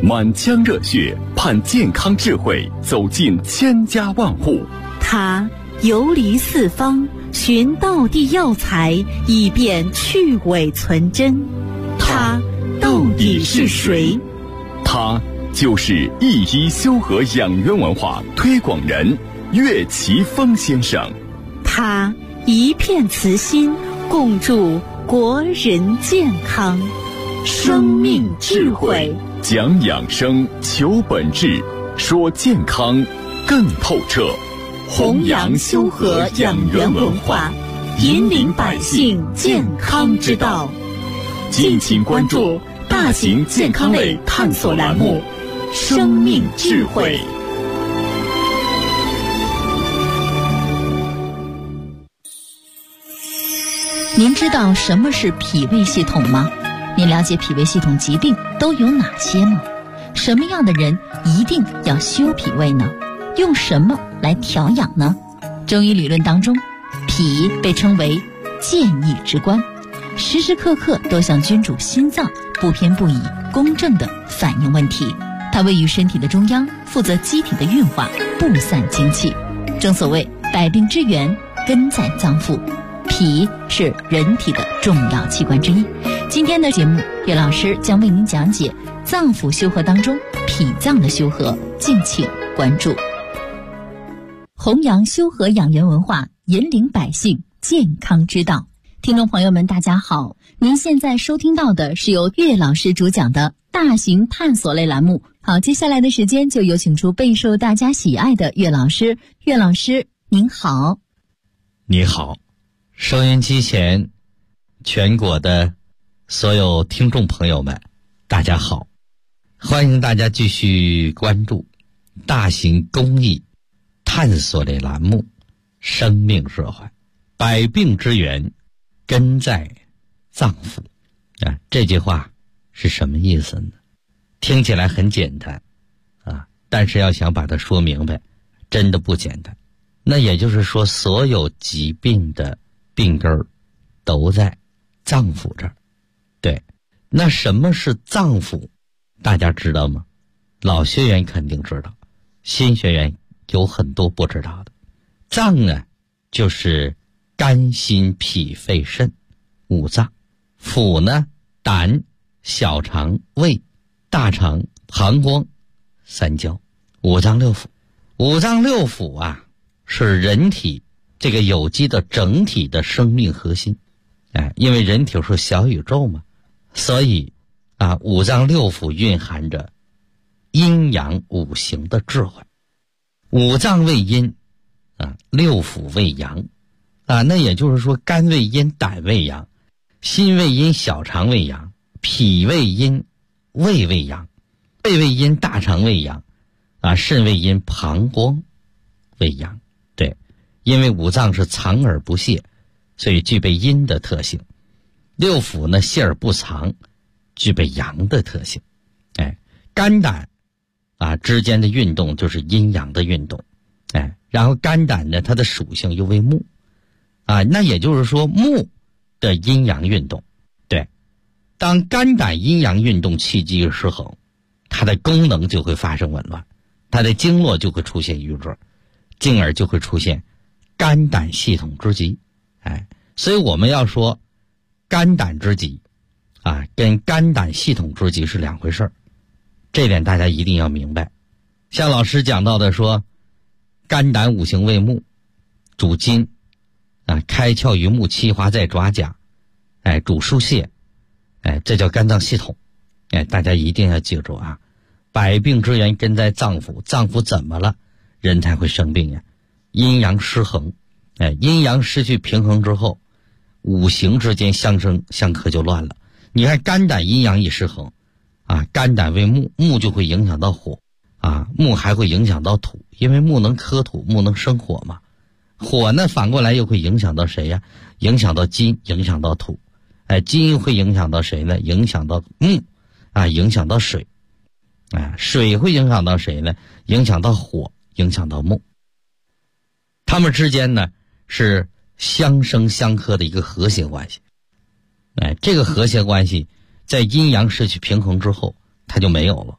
满腔热血盼健康智慧走进千家万户。 他游离四方，寻道地药材，以便去伪存真。他到底是谁？ 他就是一一修和养元文化推广人岳奇峰先生。 他一片慈心，共筑国人健康。生命智慧， 讲养生，求本质，说健康更透彻。 弘扬修和养元文化，引领百姓健康之道。敬请关注大型健康类探索栏目《生命智慧》。 您知道什么是脾胃系统吗？您了解脾胃系统疾病都有哪些吗？什么样的人一定要修脾胃呢？用什么来调养呢？中医理论当中，脾被称为健益之官，时时刻刻都像君主心脏，不偏不倚，公正地反映问题。它位于身体的中央，负责机体的运化，布散精气。正所谓百病之源根在脏腑，脾是人体的重要器官之一。今天的节目，岳老师将为您讲解脏腑修和当中脾脏的修和，敬请关注。弘扬修和养元文化，引领百姓健康之道。听众朋友们大家好，您现在收听到的是由岳老师主讲的大型探索类栏目。好，接下来的时间就有请出备受大家喜爱的岳老师。岳老师您好。 你好，收音机前全国的所有听众朋友们大家好，欢迎大家继续关注大型公益探索类栏目《生命智慧》，百病之源根在脏腑啊，这句话是什么意思呢？听起来很简单啊，但是要想把它说明白，真的不简单。那也就是说，所有疾病的病根儿都在脏腑这儿。对，那什么是脏腑？大家知道吗？老学员肯定知道，新学员有很多不知道的。脏呢，就是肝、心、脾、肺、肾五脏；腑呢，胆、小肠、胃、大肠、膀胱、三焦，五脏六腑。五脏六腑啊，是人体这个有机的整体的生命核心。因为人体是小宇宙嘛，所以五脏六腑蕴含着阴阳五行的智慧。五脏为阴六腑为阳那也就是说，肝为阴，胆为阳，心为阴，小肠为阳，脾为阴，胃为阳，肺为阴，大肠为阳肾为阴，膀胱为阳。对，因为五脏是藏而不泄，所以具备阴的特性。六腑呢，泄而不藏，具备阳的特性。肝胆之间的运动就是阴阳的运动。然后肝胆呢，它的属性又为木那也就是说木的阴阳运动。对，当肝胆阴阳运动气机失衡，它的功能就会发生紊乱，它的经络就会出现瘀滞，进而就会出现肝胆系统之疾。所以我们要说肝胆之疾跟肝胆系统之疾是两回事儿，这点大家一定要明白。像老师讲到的说，肝胆五行为木，主筋开窍于目，气化在爪甲主疏泄这叫肝脏系统。大家一定要记住百病之源根在脏腑，脏腑怎么了人才会生病呀？阴阳失衡阴阳失去平衡之后，五行之间相生相克就乱了。你看肝胆阴阳一失衡肝胆为木，木就会影响到火木还会影响到土，因为木能克土，木能生火嘛。火呢反过来又会影响到谁呀？影响到金，影响到土金会影响到谁呢？影响到木影响到水水会影响到谁呢？影响到火，影响到木。它们之间呢是相生相克的一个和谐关系。这个和谐关系在阴阳失去平衡之后它就没有了，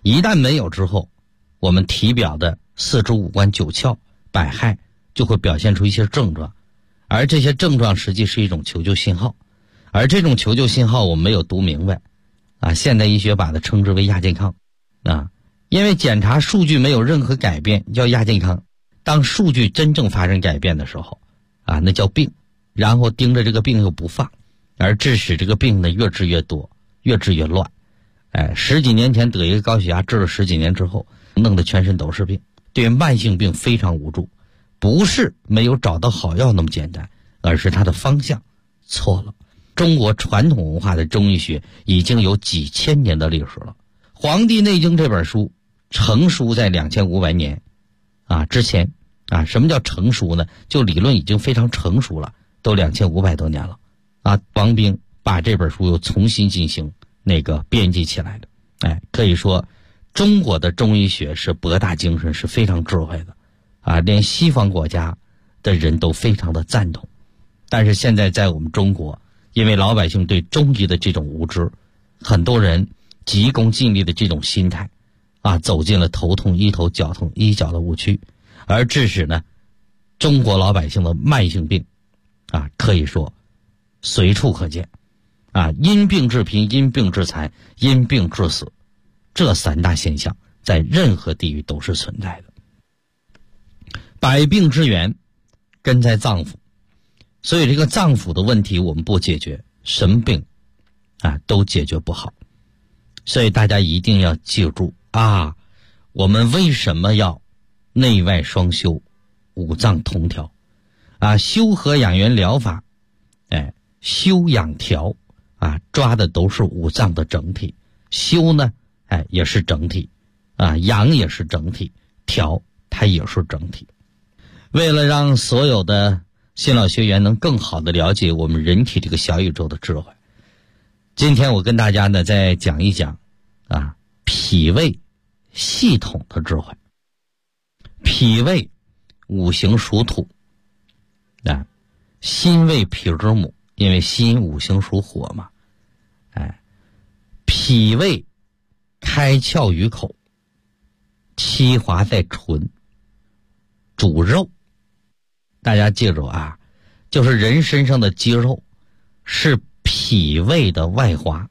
一旦没有之后，我们体表的四肢五官九窍百骸就会表现出一些症状，而这些症状实际是一种求救信号，而这种求救信号我们没有读明白现代医学把它称之为亚健康因为检查数据没有任何改变叫亚健康，当数据真正发生改变的时候那叫病，然后盯着这个病又不放，而致使这个病呢越治越多，越治越乱。十几年前得一个高血压，治了十几年之后弄得全身都是病，对慢性病非常无助，不是没有找到好药那么简单，而是它的方向错了。中国传统文化的中医学已经有几千年的历史了，《黄帝内经》这本书成书在2500年之前什么叫成熟呢？就理论已经非常成熟了，都2500多年了王冰把这本书又重新进行编辑起来的。可以说中国的中医学是博大精深，是非常智慧的连西方国家的人都非常的赞同。但是现在在我们中国，因为老百姓对中医的这种无知，很多人急功近利的这种心态走进了头痛医头脚痛医脚的误区，而致使呢中国老百姓的慢性病可以说随处可见因病致贫，因病致残，因病致死，这三大现象在任何地域都是存在的。百病之源根在脏腑，所以这个脏腑的问题我们不解决，什么病都解决不好。所以大家一定要记住我们为什么要内外双修，五脏同调修和养元疗法修养调抓的都是五脏的整体，修呢也是整体养也是整体，调它也是整体。为了让所有的新老学员能更好的了解我们人体这个小宇宙的智慧，今天我跟大家呢再讲一讲脾胃系统的智慧。脾胃五行属土心为脾之母，因为心五行属火嘛脾胃开窍于口，七华在唇，主肉。大家记住就是人身上的肌肉是脾胃的外华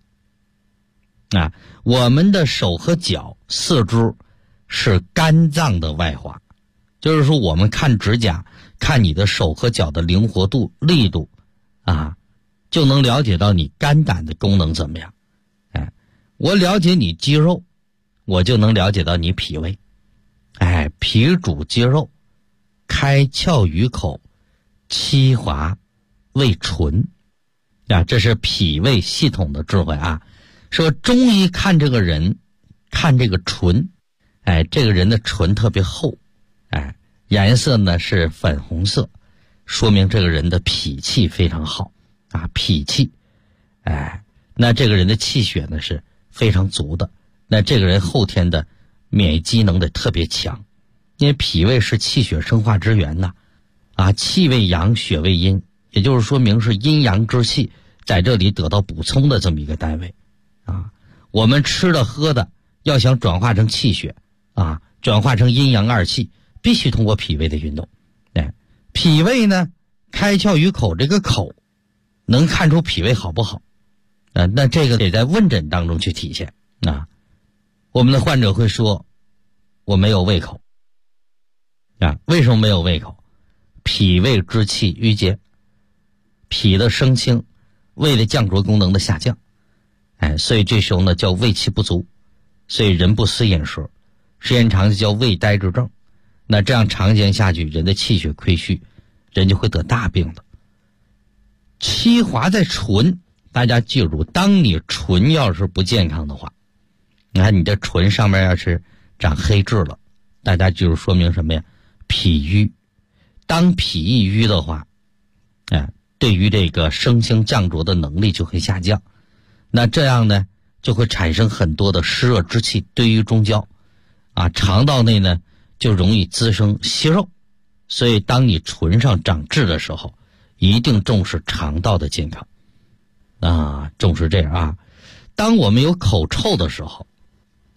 我们的手和脚四肢是肝脏的外华，就是说我们看指甲，看你的手和脚的灵活度力度就能了解到你肝胆的功能怎么样我了解你肌肉，我就能了解到你脾胃脾主肌肉，开窍于口，七华为唇这是脾胃系统的智慧说中医看这个人，看这个唇这个人的唇特别厚颜色呢是粉红色，说明这个人的脾气非常好脾气那这个人的气血呢是非常足的，那这个人后天的免疫机能得特别强，因为脾胃是气血生化之源气为阳，血为阴，也就是说明是阴阳之气在这里得到补充的这么一个单位我们吃的喝的要想转化成气血转化成阴阳二气，必须通过脾胃的运动脾胃呢开窍于口，这个口能看出脾胃好不好那这个得在问诊当中去体现我们的患者会说我没有胃口为什么没有胃口？脾胃之气郁结，脾的升清，胃的降浊功能的下降所以这时候呢叫胃气不足，所以人不思饮食，时间长就叫胃呆滞症。那这样长时间下去，人的气血亏虚，人就会得大病的。七华在唇，大家记住，当你唇要是不健康的话，你看你的唇上面要是长黑痣了，大家记住说明什么呀？脾瘀。当脾一瘀的话对于这个升清降浊的能力就会下降，那这样呢就会产生很多的湿热之气堆于中焦肠道内呢就容易滋生息肉。所以当你唇上长痣的时候，一定重视肠道的健康重视这样当我们有口臭的时候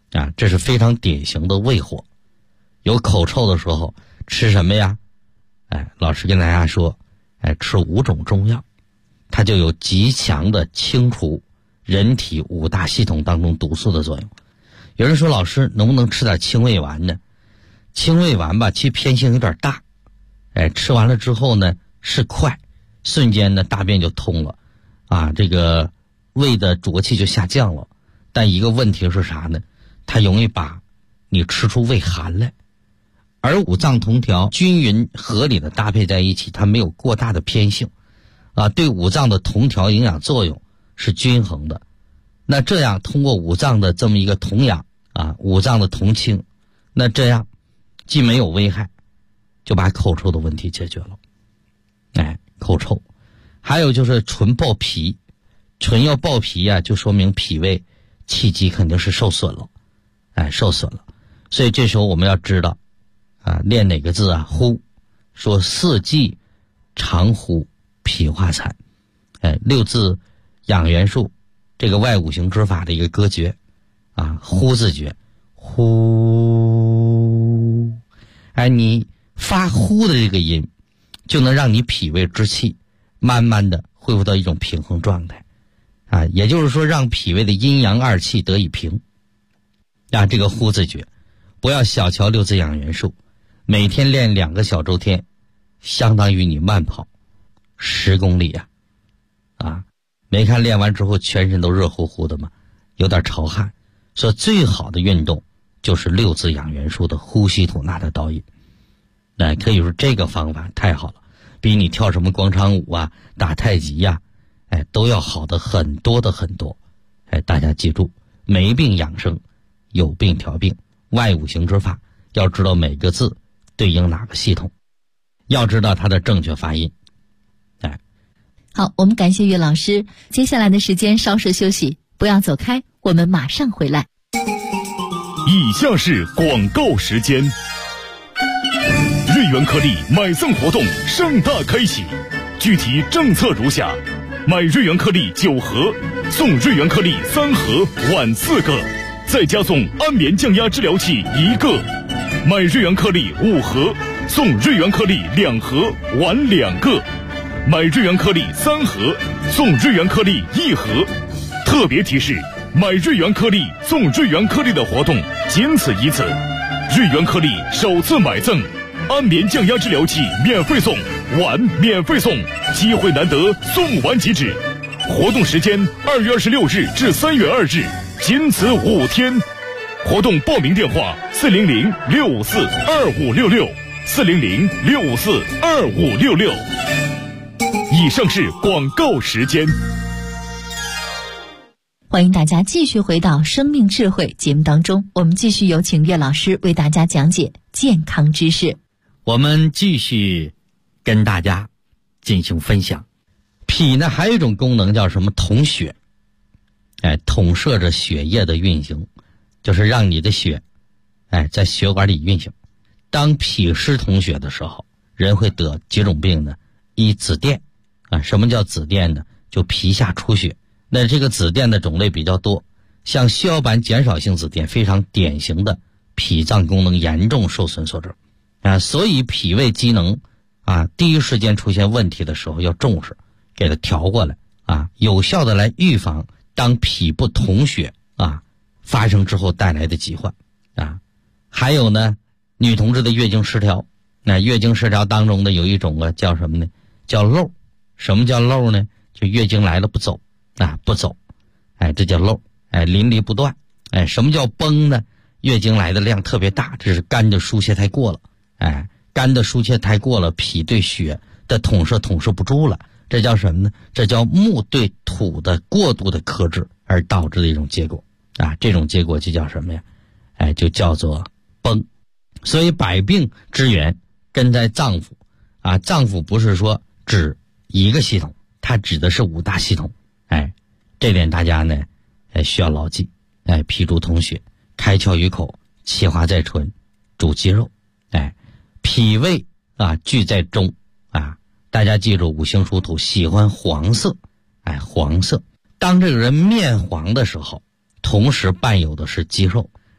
啊，这是非常典型的胃火。有口臭的时候吃什么呀？老师跟大家说，吃5种中药，它就有极强的清除人体5大系统当中毒素的作用。有人说，老师能不能吃点清胃丸呢？清胃丸吧，其实偏性有点大，吃完了之后呢是快，瞬间呢大便就通了，啊，这个胃的浊气就下降了。但一个问题是啥呢？它容易把你吃出胃寒来。而五脏同调均匀合理的搭配在一起，它没有过大的偏性啊，对五脏的同调营养作用是均衡的。那这样通过五脏的这么一个同养啊，五脏的同清，那这样既没有危害，就把口臭的问题解决了。口臭还有就是唇爆皮，唇要爆皮啊，就说明脾胃气机肯定是受损了，受损了。所以这时候我们要知道啊，练哪个字啊？呼，说四季常呼，脾化残。6字养元术，这个外五行之法的一个歌诀啊，呼字诀，呼。你发呼的这个音，就能让你脾胃之气慢慢的恢复到一种平衡状态啊，也就是说让脾胃的阴阳二气得以平啊。这个呼字诀，不要小瞧6字养元术，每天练2个小周天，相当于你慢跑10公里啊！没看练完之后全身都热乎乎的吗？有点潮汗。说最好的运动就是6字养元术的呼吸吐纳的导引。可以说这个方法太好了，比你跳什么广场舞啊、打太极呀，都要好的很多的很多。大家记住，没病养生，有病调病，外五行之法，要知道每个字对应哪个系统，要知道它的正确发音。 好，我们感谢岳老师。接下来的时间稍事休息，不要走开，我们马上回来。 以下是广告时间。瑞元颗粒买赠活动盛大开启，具体政策如下：买瑞元颗粒9盒，送瑞元颗粒3盒，碗4个，再加送安眠降压治疗器1个；买瑞元颗粒5盒，送瑞元颗粒2盒，碗2个；买瑞元颗粒3盒，送瑞元颗粒1盒。特别提示：买瑞元颗粒送瑞元颗粒的活动仅此一次，瑞元颗粒首次买赠安眠降压治疗器免费送，碗免费送，机会难得，送完即止。活动时间2月26日至3月2日，仅此5天。活动报名电话400-654566，400-654566。以上是广告时间。 欢迎大家继续回到生命智慧节目当中，我们继续有请岳老师为大家讲解健康知识。 我们继续跟大家进行分享。脾呢还有一种功能叫什么？统血，统摄着血液的运行，就是让你的血在血管里运行。当脾湿统血的时候，人会得几种病呢？一紫癜什么叫紫癜呢？就皮下出血。那这个紫癜的种类比较多，像血小板减少性紫癜非常典型的脾脏功能严重受损所致所以脾胃机能第一时间出现问题的时候要重视，给它调过来有效的来预防当脾不统血发生之后带来的疾患还有呢，女同志的月经失调，那月经失调当中的有一种叫什么呢？叫漏。什么叫漏呢？就月经来了不走不走，这叫漏，淋漓不断。什么叫崩呢？月经来的量特别大，这是肝的疏泄太过了。肝的疏泄太过了，脾对血的统摄不住了，这叫什么呢？这叫木对土的过度的克制而导致的一种结果这种结果就叫什么呀？就叫做崩。所以百病之源根在脏腑脏腑不是说指一个系统，它指的是5大系统。这点大家呢需要牢记。脾主统血，开窍于口，气化在唇，主肌肉。脾胃聚在中大家记住，五行属土，喜欢黄色。黄色，当这个人面黄的时候，同时伴有的是肌肉，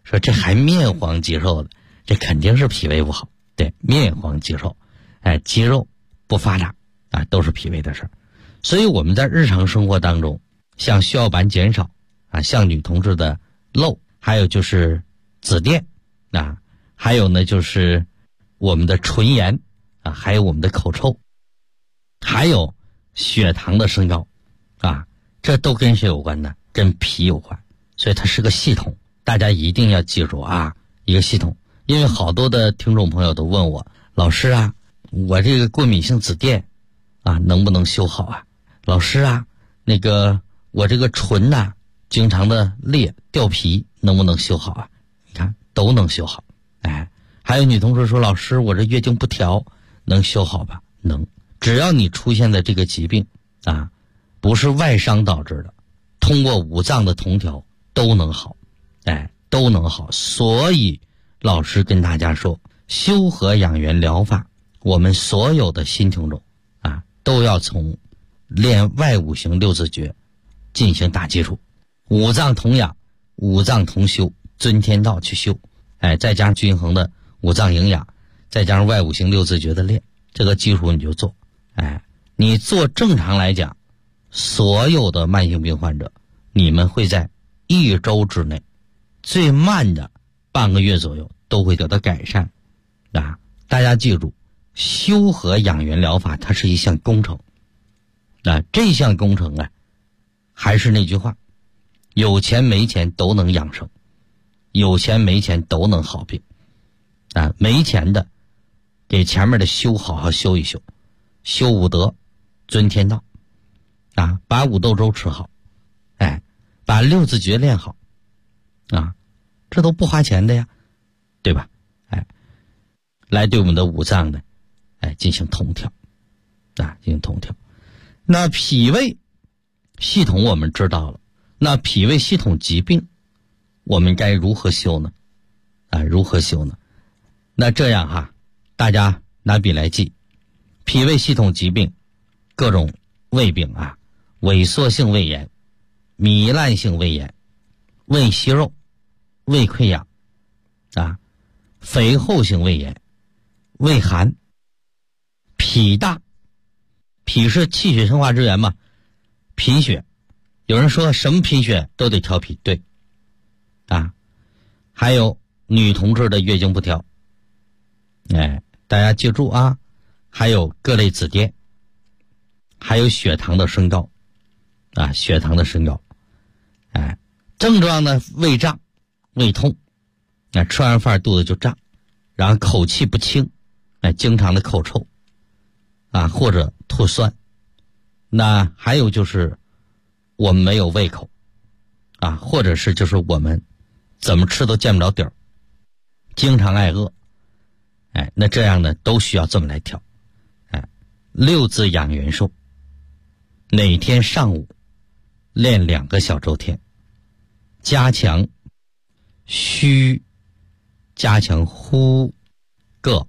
说这还面黄肌瘦的，这肯定是脾胃不好。对，面黄肌瘦，肌肉不发达啊，都是脾胃的事儿。所以我们在日常生活当中，像血小板减少啊，像女同志的漏，还有就是紫癜啊，还有呢就是我们的唇炎啊，还有我们的口臭，还有血糖的升高啊，这都跟谁有关呢？跟脾有关。所以它是个系统，大家一定要记住啊，一个系统。因为好多的听众朋友都问我，老师啊，我这个过敏性紫癜啊，能不能修好啊？老师啊，那个我这个唇呐，经常的裂掉皮，能不能修好啊？你看都能修好。还有女同事说，老师我这月经不调，能修好吧？能，只要你出现的这个疾病啊，不是外伤导致的，通过五脏的同调都能好，都能好。所以老师跟大家说，修和养元疗法，我们所有的新听众啊，都要从练外五行六字诀进行打基础，五脏同养，五脏同修，遵天道去修，再加上均衡的五脏营养，再加上外五行六字诀的练，这个基础你就做。你做正常来讲，所有的慢性病患者，你们会在1周之内，最慢的半个月左右都会得到改善啊！大家记住，修和养元疗法它是一项工程啊，这项工程啊，还是那句话，有钱没钱都能养生，有钱没钱都能好病啊！没钱的，给前面的修好好修一修，修五德，遵天道啊，把五豆粥吃好，把六字诀练好啊，这都不花钱的呀，对吧？来对我们的五脏呢，进行同调啊，进行同调。那脾胃系统我们知道了，那脾胃系统疾病我们该如何修呢？如何修呢？那这样哈，大家拿笔来记，脾胃系统疾病各种胃病啊，萎缩性胃炎、糜烂性胃炎、胃息肉、胃溃疡啊，肥厚性胃炎、胃寒、脾大，脾是气血生化之源嘛，贫血，有人说什么贫血都得调脾，对啊，还有女同志的月经不调，大家记住啊，还有各类紫癜，还有血糖的升高啊，血糖的升高，症状呢，胃胀、胃痛，吃完饭肚子就胀，然后口气不清，经常的口臭啊，或者吐酸。那还有就是我们没有胃口啊，或者是就是我们怎么吃都见不着底儿，经常挨饿。那这样呢都需要这么来调。六字养元术，哪天上午练2个小周天，加强虚，加强呼各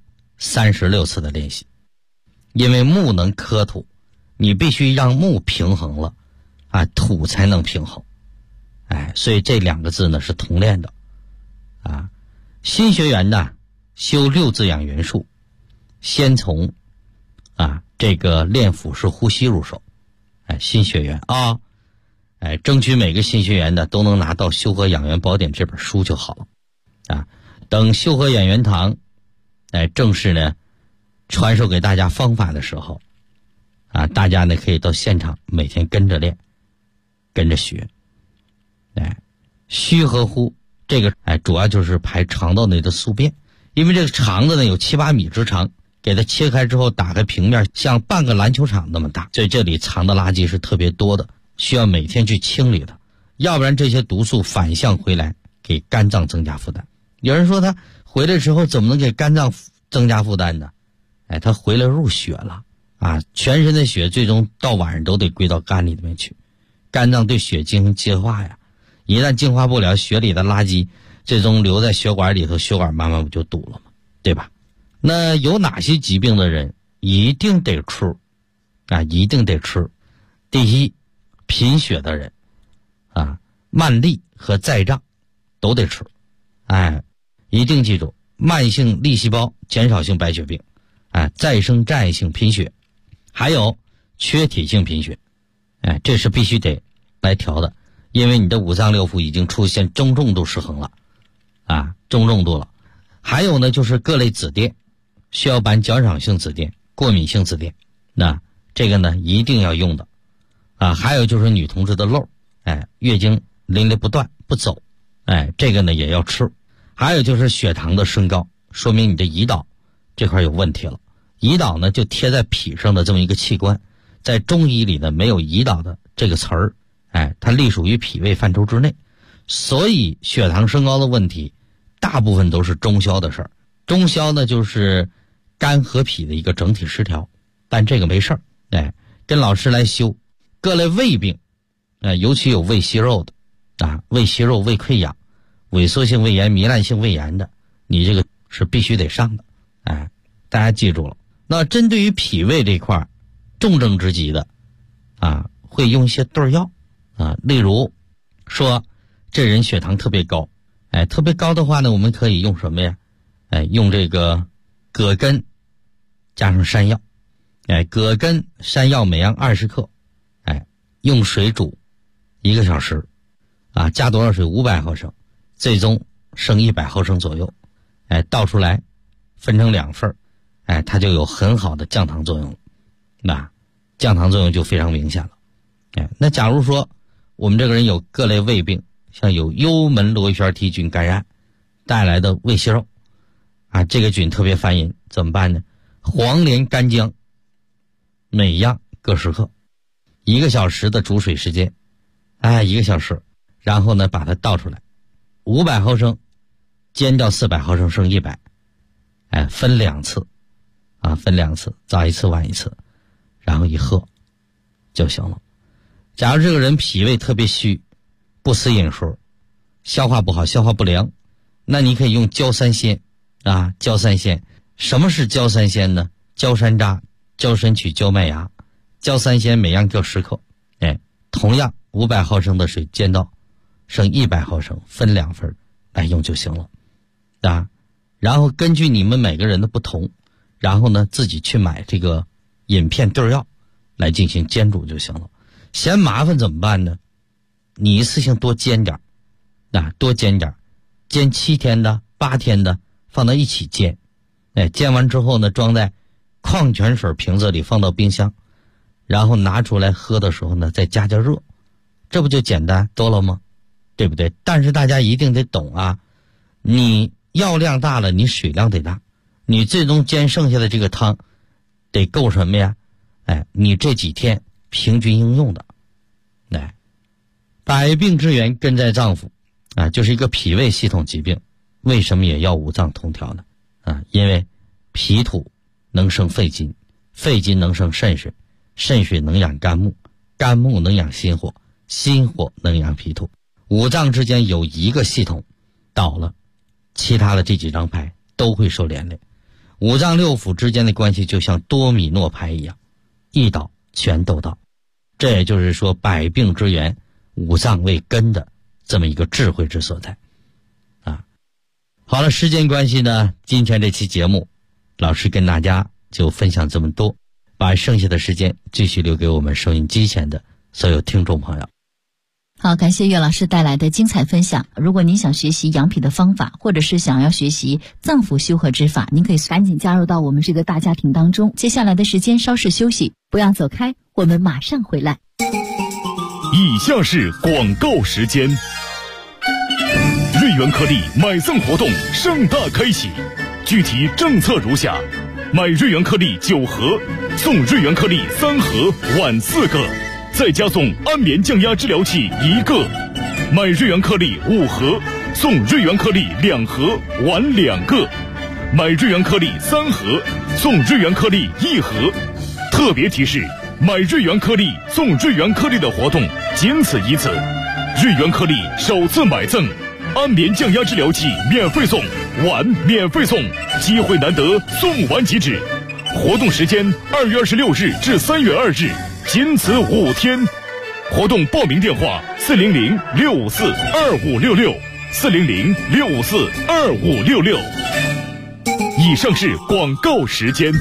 36次的练习。因为木能克土，你必须让木平衡了啊，土才能平衡。所以这2个字呢是同练的啊。新学员呢修六字养元术，先从这个练腹式呼吸入手。新学员啊，争取每个新学员的都能拿到《修和养元宝典》这本书就好了啊。等修和养元堂正式呢传授给大家方法的时候啊，大家呢可以到现场每天跟着练，跟着学。虚和呼这个主要就是排肠道内的宿便，因为这个肠子呢有7、8米之长，给它切开之后打开平面像半个篮球场那么大，所以这里藏的垃圾是特别多的，需要每天去清理它，要不然这些毒素反向回来给肝脏增加负担。有人说他回来之后怎么能给肝脏增加负担呢？他回来入血了啊，全身的血最终到晚上都得归到肝里面去，肝脏对血进行净化呀，一旦净化不了，血里的垃圾最终留在血管里头，血管慢慢不就堵了吗？对吧？那有哪些疾病的人一定得吃一定得吃？第一，贫血的人慢痢和再胀都得吃一定记住，慢性粒细胞减少性白血病，再生障碍性贫血，还有缺铁性贫血，这是必须得来调的，因为你的五脏六腑已经出现中重度失衡了，中重度了。还有呢，就是各类紫癜，血小板较少性紫癜、过敏性紫癜，那这个呢一定要用的，还有就是女同志的漏，月经淋漓不断不走，这个呢也要吃。还有就是血糖的升高，说明你的胰岛这块有问题了。胰岛呢就贴在脾上的这么一个器官，在中医里呢没有胰岛的这个词儿，它隶属于脾胃范畴之内，所以血糖升高的问题大部分都是中消的事儿。中消呢就是肝和脾的一个整体失调，但这个没事儿，跟老师来修各类胃病，尤其有胃息肉的，胃息肉、胃溃疡、萎缩性胃炎、糜烂性胃炎的，你这个是必须得上的，大家记住了。那针对于脾胃这块重症之急的，会用一些对药，例如说这人血糖特别高，特别高的话呢，我们可以用什么呀？用这个葛根加上山药，葛根、山药每样20克，用水煮1个小时，加多少水？500毫升，最终剩100毫升左右，倒出来分成2份，它就有很好的降糖作用了，那降糖作用就非常明显了。那假如说我们这个人有各类胃病，像有幽门螺旋体菌感染带来的胃息肉，这个菌特别烦人，怎么办呢？黄连、干姜每样各10克，1个小时的煮水时间，1个小时，然后呢把它倒出来，500毫升煎掉400毫升，剩100，分2次，分2次，早一次晚一次，然后一喝就行了。假如这个人脾胃特别虚，不思饮食，消化不好，消化不良，那你可以用焦三仙，焦三仙。什么是焦三仙呢？焦山楂、焦参曲、焦麦芽，焦三仙每样各10克，同样500毫升的水煎到剩100毫升，分2份来用就行了，然后根据你们每个人的不同，然后呢自己去买这个饮片对药来进行煎煮就行了。嫌麻烦怎么办呢？你一次性多煎点，多煎点，煎7天的、8天的放到一起煎，煎完之后呢，装在矿泉水瓶子里放到冰箱，然后拿出来喝的时候呢，再加热，这不就简单多了吗？对不对？但是大家一定得懂你药量大了，你水量得大，你最终煎剩下的这个汤得够什么呀？你这几天平均应用的。百病之源根在脏腑，就是一个脾胃系统疾病。为什么也要五脏同调呢？因为脾土能生肺金，肺金能生肾水，肾水能养肝木，肝木能养心火，心火能养脾土。五脏之间有一个系统倒了，其他的这几张牌都会受连累。五脏六腑之间的关系就像多米诺牌一样，一倒全都倒。这也就是说百病之源，五脏为根的这么一个智慧之所在。好了，时间关系呢，今天这期节目老师跟大家就分享这么多，把剩下的时间继续留给我们收音机前的所有听众朋友。 好，感谢岳老师带来的精彩分享。如果您想学习养脾的方法，或者是想要学习脏腑修和之法，您可以赶紧加入到我们这个大家庭当中。接下来的时间稍事休息，不要走开，我们马上回来。 以下是广告时间。瑞元颗粒买赠活动盛大开启，具体政策如下：买瑞元颗粒9盒，送瑞元颗粒3盒，碗4个，再加送安眠降压治疗器1个；买瑞元颗粒5盒，送瑞元颗粒2盒，碗2个；买瑞元颗粒3盒，送瑞元颗粒1盒。特别提示：买瑞元颗粒送瑞元颗粒的活动仅此一次，瑞元颗粒首次买赠。安眠降压治疗器免费送，碗免费送，机会难得，送完即止。活动时间2月26日至3月2日，仅此5天。活动报名电话400-654-2566 400-654-2566。以上是广告时间。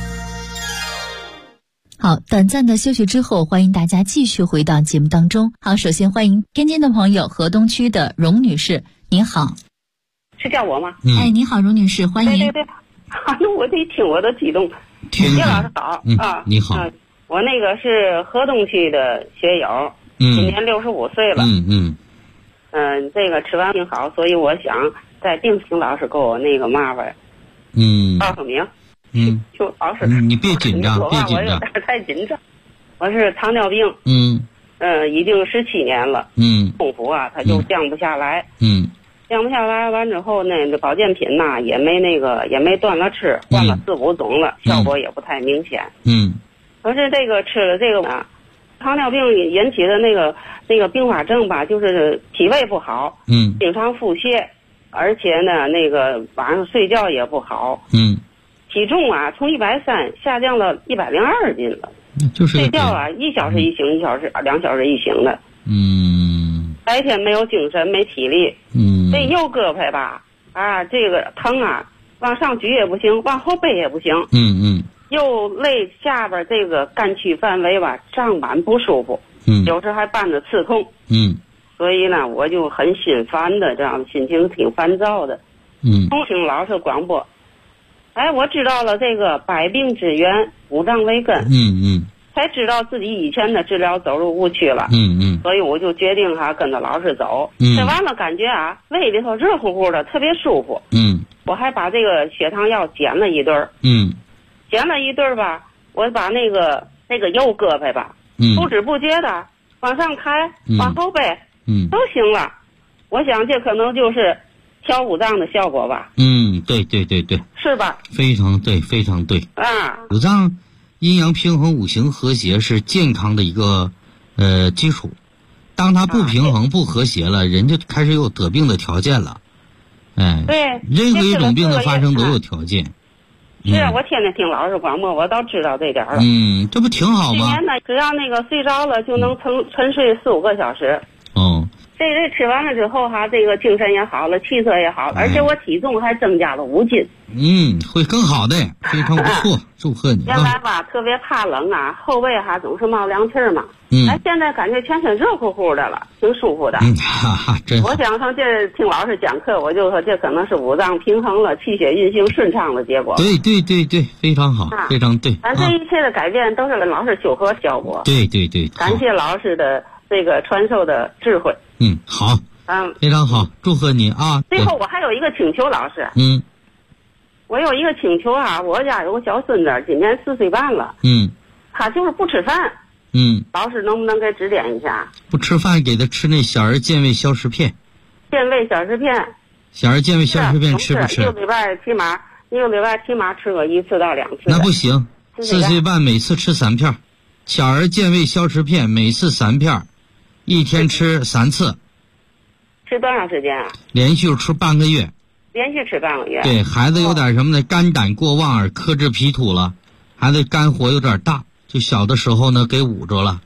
好，短暂的休息之后，欢迎大家继续回到节目当中。好，首先欢迎天津的朋友，河东区的荣女士，您好。 是叫我吗？ 哎，你好，荣女士，欢迎。 对，那我这一听我都激动。叶老师好啊， 你好。 我那个是河东区的学友，今年65岁了。这个吃完挺好，所以我想再定请老师给我那个麻烦。报个名。就老师， 你别紧张，别紧张， 我有点太紧张。我是糖尿病，已经17年了，空腹啊，它就降不下来，降不下来，完之后呢，这保健品呐也没断了吃，换了4、5种了，效果也不太明显，可是这个吃了这个啊，糖尿病引起的那个并发症吧，就是脾胃不好，经常腹泻，而且呢，那个晚上睡觉也不好，体重啊，从130下降了102斤了。就是睡觉啊，1小时一醒，1小时2小时一醒的。白天没有精神，没体力。这右胳膊吧，这个疼啊，往上举也不行，往后背也不行。右肋下边这个肝区范围吧，上板不舒服。有时还伴着刺痛。所以呢，我就很心烦的，这样心情挺烦躁的。通听老师广播。我知道了这个百病之源，五脏为根，才知道自己以前的治疗走入误区了，所以我就决定跟着老师走，吃完了感觉胃里头热乎乎的，特别舒服，我还把这个血糖药减了一顿，减了一顿吧，我把那个右胳膊吧，不知不觉的往上抬，往后背，都行了，我想这可能就是调五脏的效果吧。 对， 是吧？ 非常对，非常对五脏阴阳平衡，五行和谐是健康的一个基础。当它不平衡、不和谐了，人就开始有得病的条件了。 对， 任何一种病的发生都有条件。 是啊，我天天听老师广播，我倒知道这点了。 这不挺好吗？ 今年呢，只要那个睡着了，就能沉睡4、5个小时。这吃完了之后这个精神也好了，气色也好了，而且我体重还增加了5斤。 会更好的，非常不错，祝贺你。 原来吧，特别怕冷后背总是冒凉气嘛。现在感觉全身热乎乎的了，挺舒服的。 真好。 我想上这听老师讲课，我就说这可能是五脏平衡了，气血运行顺畅的结果。 对，非常好，非常对。 咱这一切的改变都是老师修和效果。 对， 感谢老师的这个传授的智慧。 好，非常好，祝贺你啊！ 最后我还有一个请求，老师。我有一个请求我家有个小孙子，今年4岁半了。他就是不吃饭。老师能不能给指点一下？ 不吃饭，给他吃那小儿健胃消食片。 健胃消食片。 小儿健胃消食片吃不吃？ 一个礼拜起码吃个1次到2次。 那不行，4岁半每次吃3片，小儿健胃消食片每次3片。一天吃3次， 吃多长时间连续吃半个月。 连续吃半个月。对， 孩子有点什么呢？肝胆过旺而克制脾土了，孩子肝火有点大，就小的时候呢给捂着了。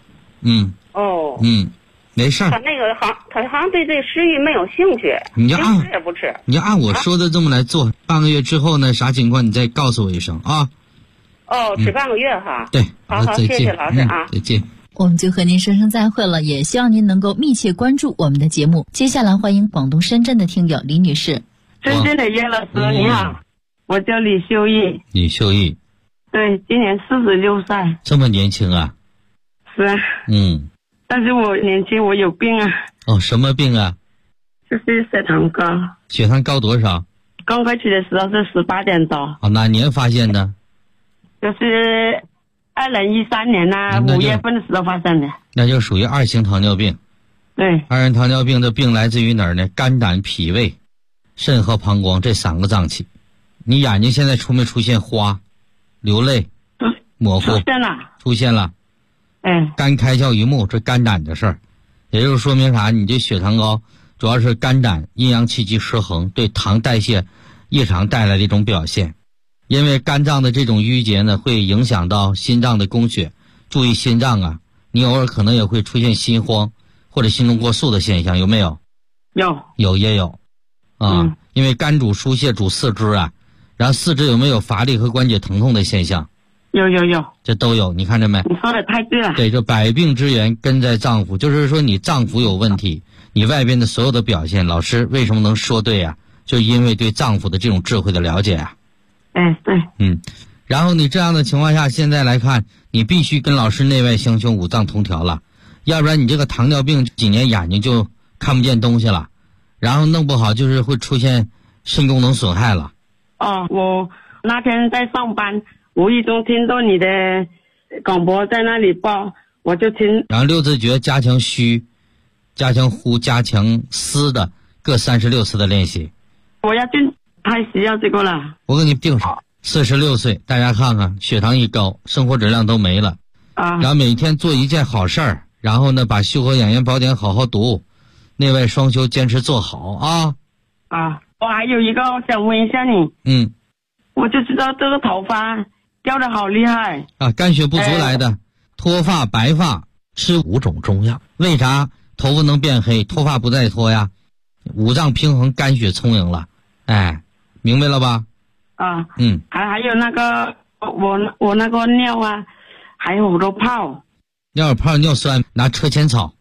没事儿。 他好像对这食欲没有兴趣， 你就吃也不吃。 你就按我说的这么来做，半个月之后呢，啥情况你再告诉我一声啊。 吃半个月对， 好，谢谢老师再见。 我们就和您说声再会了，也希望您能够密切关注我们的节目。接下来欢迎广东深圳的听友李女士。 深圳的叶老师你好，我叫李秀义。 李秀义。 对，今年46岁。 这么年轻啊？ 是啊。但是我年轻，我有病什么病啊？ 就是血糖高。 血糖高多少？ 刚开始的时候是18点多。 哪年发现的？ 就是2013年5月份的时候发生的。 那就属于2型糖尿病。 对。 2型糖尿病的病来自于哪儿呢？肝胆脾胃肾和膀胱这3个脏器。你眼睛现在出没出现花流泪模糊？出现了。肝开窍于目，这肝胆的事儿，也就是说明啥？你这血糖高主要是肝胆阴阳气机失衡，对糖代谢异常带来的一种表现。因为肝脏的这种淤结呢，会影响到心脏的供血。注意心脏你偶尔可能也会出现心慌或者心动过速的现象，有没有？ 也有啊，因为肝主疏泄主四肢啊，然后四肢有没有乏力和关节疼痛的现象？ 有， 这都有，你看着没？ 你说的太对了。 对，这百病之源根在脏腑，就是说你脏腑有问题，你外边的所有的表现，老师为什么能说对啊？就因为对脏腑的这种智慧的了解啊。 对。 然后你这样的情况下，现在来看，你必须跟老师内外相修，五脏同调了，要不然你这个糖尿病几年眼睛就看不见东西了，然后弄不好就是会出现肾功能损害了。 我那天在上班，无意中听到你的广播在那里报，我就听。 然后六字诀加强虚、加强呼、加强思的各36次的练习。 我要定，太需要这个了。 我给你定上。46岁，大家看看，血糖一高，生活质量都没了。然后每天做一件好事儿，然后呢，把《修和养颜宝典》好好读，内外双修坚持做好啊。 我还有一个想问一下你。我就知道这个头发掉的好厉害肝血不足来的，脱发白发，吃5种中药，为啥头发能变黑，脱发不再脱呀？五脏平衡，肝血充盈了，明白了吧？ 还有那个我那个尿啊，还有好多泡。 尿有泡尿酸，拿车前草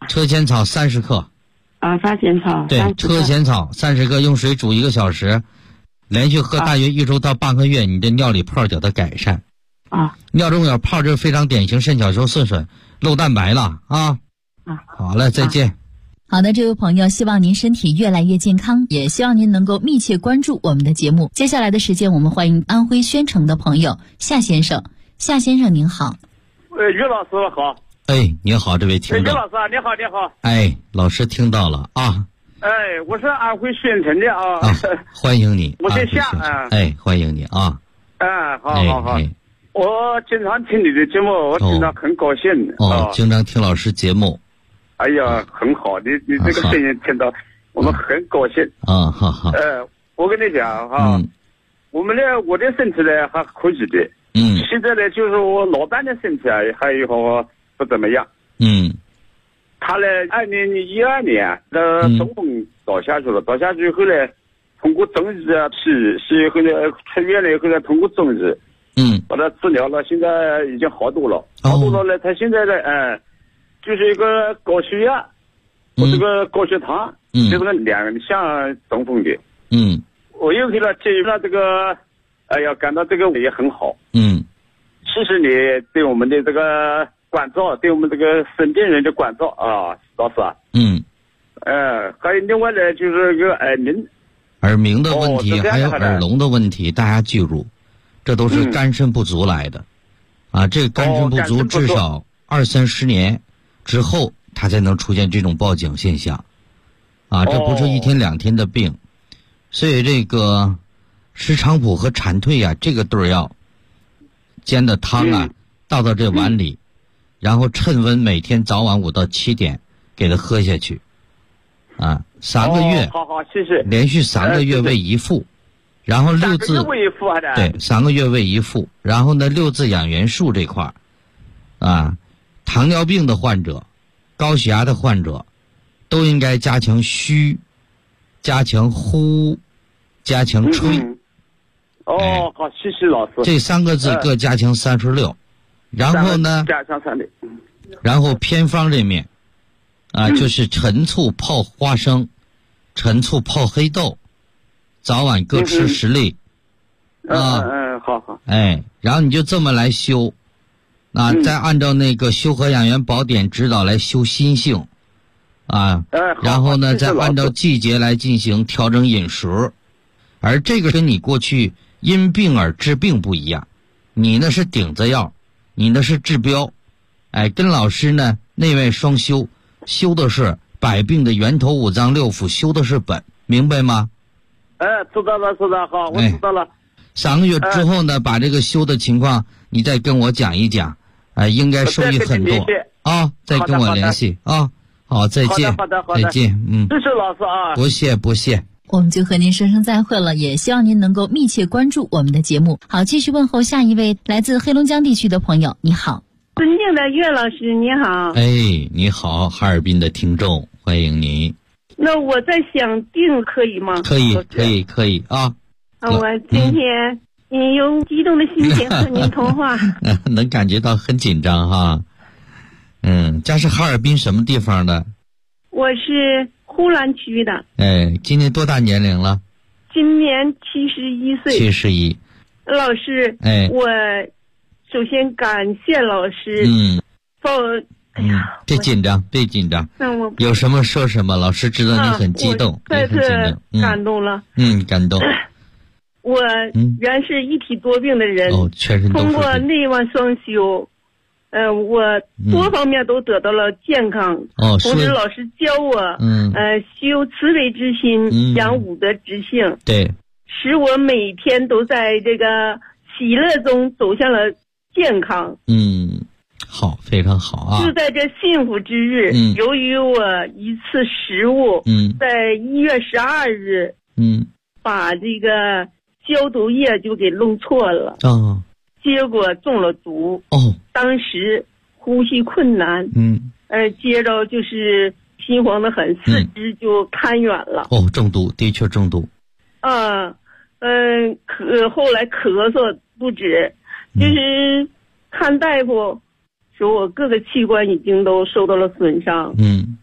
30克。 车前草。 对，车前草30克，用水煮1个小时，连续喝大约1周到半个月，你的尿里泡就得改善。尿中有泡，这非常典型肾小球受损、漏蛋白了啊。好了，再见。 好的，这位朋友，希望您身体越来越健康，也希望您能够密切关注我们的节目。接下来的时间，我们欢迎安徽宣城的朋友夏先生。夏先生您好。 于老师好。 你好，这位听众。 于老师你好，你好。老师听到了啊。 我是安徽宣城的啊。 欢迎你。 我在下欢迎你啊。 好。我经常听你的节目，我经常很高兴。 经常听老师节目。 哎呀，很好，你这个声音听到，我们很高兴。 好。 我跟你讲我的身体呢还可以的。现在呢，就是我老伴的身体还有不怎么样。他呢，2012年的中风倒下去了，倒下去以后呢，通过中医是以后呢，出院了以后呢，通过中医，把他治疗了，现在已经好多了。他现在呢，就是一个高血压，我这个高血糖，这个两项中风的。我又给他建议了这个，感到这个也很好。谢谢你对我们的这个关照，对我们这个生病人的关照啊，老师。还有另外呢，就是个耳鸣的问题，还有耳聋的问题，大家记住，这都是肝肾不足来的。这个肝肾不足至少20-30年之后，它才能出现这种报警现象。这不是1天2天的病。所以这个石菖蒲和蝉蜕这个对药煎的汤倒到这碗里，然后趁温每天早晚5到7点给它喝下去，3个月。 好，谢谢。 连续3个月喂1副，然后6字喂1副对，3个月喂1副，然后呢6字养元术这块糖尿病的患者、高血压的患者都应该加强虚、加强呼、加强吹。 好，谢谢老师。 这3个字各加强36，然后呢， 加强36。 然后偏方这面就是陈醋泡花生，陈醋泡黑豆，早晚各吃10粒。 好。 然后你就这么来修，再按照那个《修和养颜宝典》指导来修心性然后呢，再按照季节来进行调整饮食。而这个跟你过去因病而治病不一样，你呢是顶子药，你呢是治标。跟老师呢内外双修，修的是百病的源头5脏6腑，修的是本，明白吗？ 知道了，好，我知道了。 3个月之后呢，把这个修的情况你再跟我讲一讲，应该受益很多再跟我联系好，再见。 好的， 再见。 谢谢老师不谢。 我们就和您说声再会了，也希望您能够密切关注我们的节目。好，继续问候下一位来自黑龙江地区的朋友，你好。 尊敬的岳老师你好。 你好，哈尔滨的听众，欢迎您。 那我在想定可以吗？ 可以啊。 我今天用激动的心情和您通话。 能感觉到很紧张哈。家是哈尔滨什么地方的？ 我是呼兰区的。 今年多大年龄了？ 今年71岁。 71。 老师，我首先感谢老师。 别紧张。有什么说什么，老师知道你很激动， 再次感动了。 感动。 我原是一体多病的人， 全身都是。 通过内外双修，我多方面都得到了健康。同时老师教我，修慈悲之心，养武德之性， 对， 使我每天都在这个喜乐中走向了健康。 好，非常好啊！ 就在这幸福之日，由于我一次失误，在1月12日，把这个消毒液就给弄错了，结果中了毒。当时呼吸困难，接着就是心慌的很，四肢就瘫软了。 中毒，的确中毒。 后来咳嗽不止，就是看大夫说我各个器官已经都受到了损伤。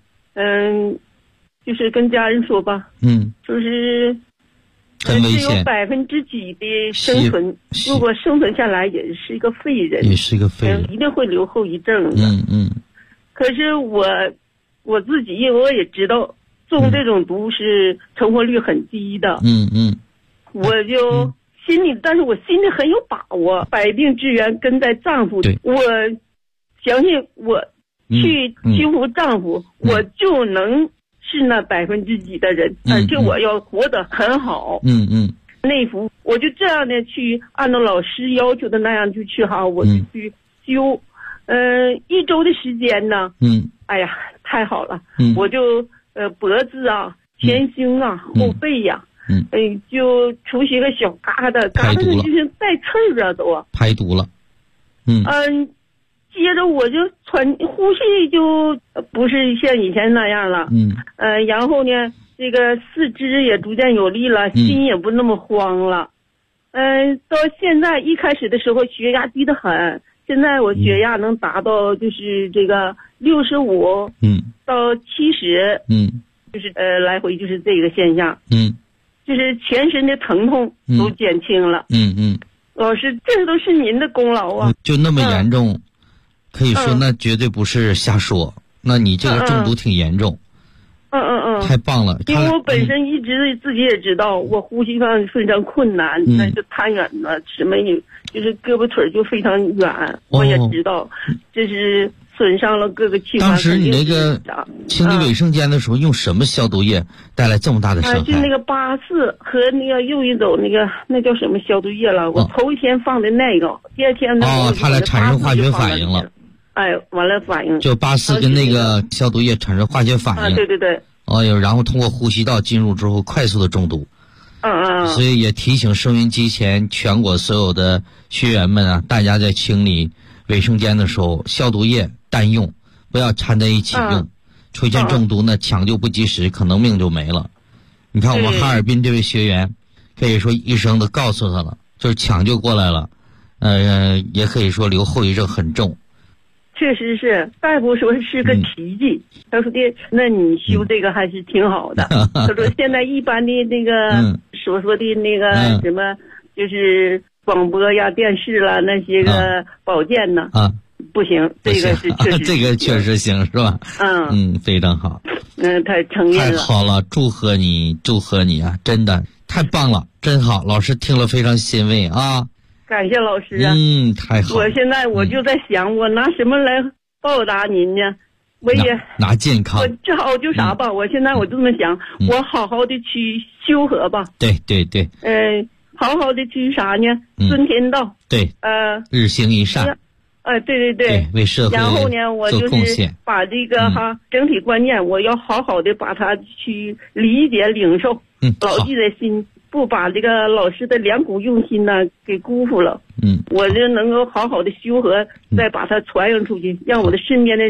就是跟家人说吧，就是只有几% 的生存，如果生存下来也是一个废人，一定会留后遗症的。可是我自己我也知道中这种毒是成活率很低的。我就但是我心里很有把握，百病之源根在脏腑。我相信我去修复脏腑，我就能是那几% 的人，而且我要活得很好。内服我就这样的去按照老师要求的那样就去我就去修。1周的时间呢，哎呀太好了。我就脖子啊、前胸啊、后背呀，就出现个小疙瘩，就是带刺儿都排毒了。 接着我就呼吸就不是像以前那样了。然后呢，这个四肢也逐渐有力了，心也不那么慌了。到现在一开始的时候血压低得很，现在我血压能达到就是这个65到70，就是来回就是这个现象。就是全身的疼痛都减轻了。老师，这都是您的功劳啊！ 就那么严重。可以说那绝对不是瞎说，那你这个中毒挺严重。太棒了。 因为我本身一直自己也知道我呼吸上非常困难，那就瘫软了，什么就是胳膊腿就非常软。我也知道这是损伤了各个器官。 当时你那个清理卫生间的时候用什么消毒液带来这么大的伤害？ 就那个84和那个又一种那叫什么消毒液了，我头一天放的那个，第二天它来产生化学反应了。 完了反应就84跟那个消毒液产生化学反应。 对。 然后通过呼吸道进入之后快速的中毒。所以也提醒收音机前全国所有的学员们啊，大家在清理卫生间的时候，消毒液单用，不要掺在一起用。出现中毒呢，抢救不及时，可能命就没了。你看我们哈尔滨这位学员，可以说医生都告诉他了，就是抢救过来了，也可以说留后遗症很重。 确实是，大夫说是个奇迹。他说的，那你修这个还是挺好的。他说现在一般的那个所说的那个什么，就是广播呀、电视啦那些个保健呢，不行，这个是确实， 这个确实行是吧？非常好。 太承认了。 太好了，祝贺你啊！真的太棒了，真好，老师听了非常欣慰啊。 感谢老师啊！ 太好了。 我现在就在想，我拿什么来报答您呢？我也拿健康。 我只好就啥吧，我现在我这么想，我好好的去修和吧。 对。 好好的去啥呢？遵天道。 对。日行一善。 对， 为社会然后呢，我就是把这个整体观念，我要好好的把它去理解领受，牢记在心。不把这个老师的良苦用心呢给辜负了。我就能够好好的修和，再把它传扬出去，让我的身边的人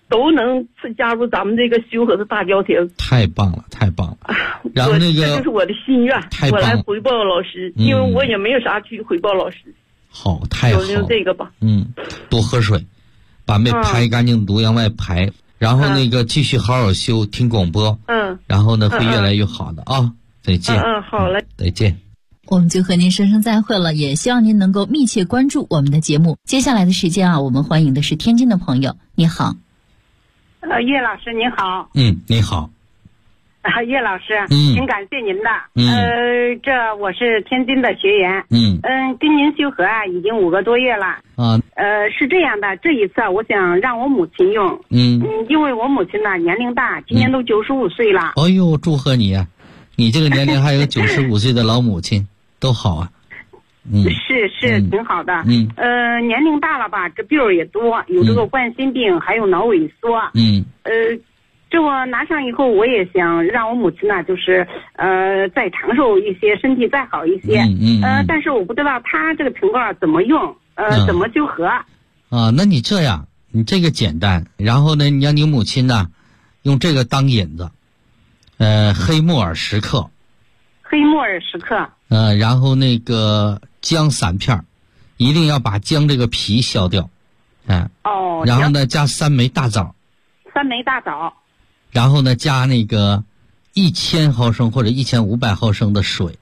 都能加入咱们这个修和的大家庭。 太棒了，太棒了！然后那个这就是我的心愿，我来回报老师，因为我也没有啥去回报老师。 好，太好了， 就这个吧。 多喝水，把胃排干净，毒向外排。然后那个继续好好修，听广播。然后呢，会越来越好的啊！再见。 好嘞， 再见。 我们就和您说声再会了，也希望您能够密切关注我们的节目。接下来的时间啊，我们欢迎的是天津的朋友，你好。 叶老师您好。 你好。 叶老师，挺感谢您的。这我是天津的学员。跟您修和啊，已经5个多月了。是这样的，这一次我想让我母亲用。因为我母亲呢年龄大，今年都95岁了。 哎呦，祝贺你啊！你这个年龄还有95岁的老母亲，都好啊。 是挺好的。年龄大了吧，这病儿也多，有这个冠心病，还有脑萎缩。这我拿上以后，我也想让我母亲呢，就是再长寿一些，身体再好一些。但是我不知道她这个情况怎么用，怎么修和。 那你这样，你这个简单，然后呢，你让你母亲呢，用这个当引子，黑木耳10克。 黑木耳10克。 然后那个姜3片，一定要把姜这个皮削掉。然后呢，加3枚大枣。 3枚大枣。 然后呢，加那个1000毫升或者1500毫升的水。